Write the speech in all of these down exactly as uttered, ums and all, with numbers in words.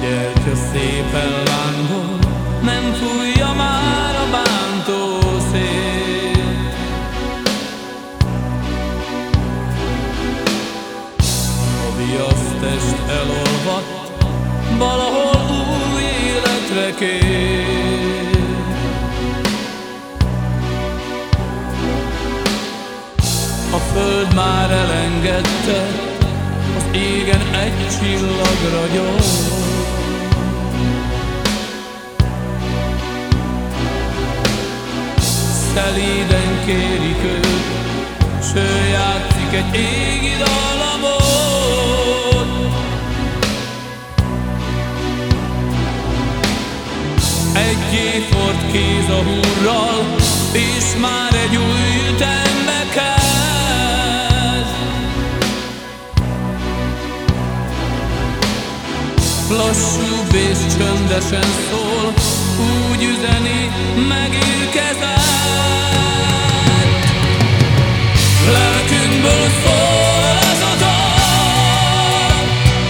gyertya szépen lángol, nem fújja már a bántó szél. A viasztest elolvadt, valahol új életre kér. A föld már elengedte, az égen egy csillag ragyog. Szelíden kérik őt, s ő játszik egy égi dallamot. Egy éjfort kéz a hurral, és már egy új ütembe kezd. Lassúbb és csöndesen szól, úgy üzeni, megérkezett. Lelkünkből szól ez a dal,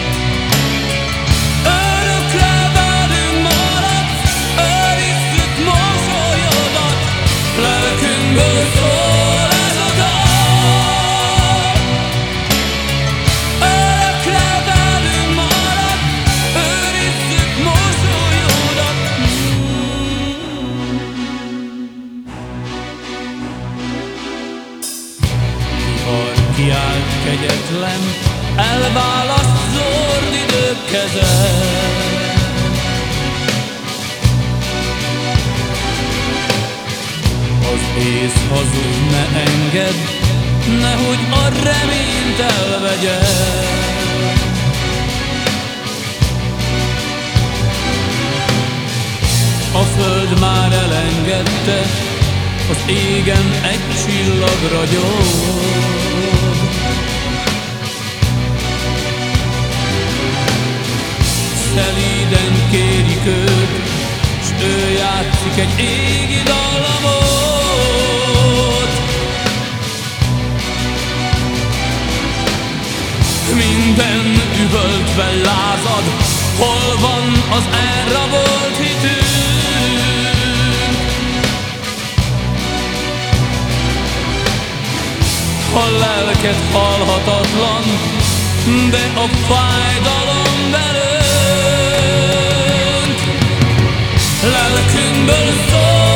örökre velünk maradsz, őrizzük mosolyodat. Lelkünkből szól ez a dal, örökre velünk maradsz, őrizzük mosolyodat. Kiállt kegyetlen, elválaszt zord idők keze. Az ész hazug ne engedd, nehogy a reményt elvegye. A föld már elengedte, az égen egy csillag ragyog. Szelíden kérik őt, s ő játszik egy égi dallamot. Minden üvöltve lázad, hol van az elrabolt hitünk? A lelked halhatatlan, de a fájdalom belőtt. Lelkünkből szól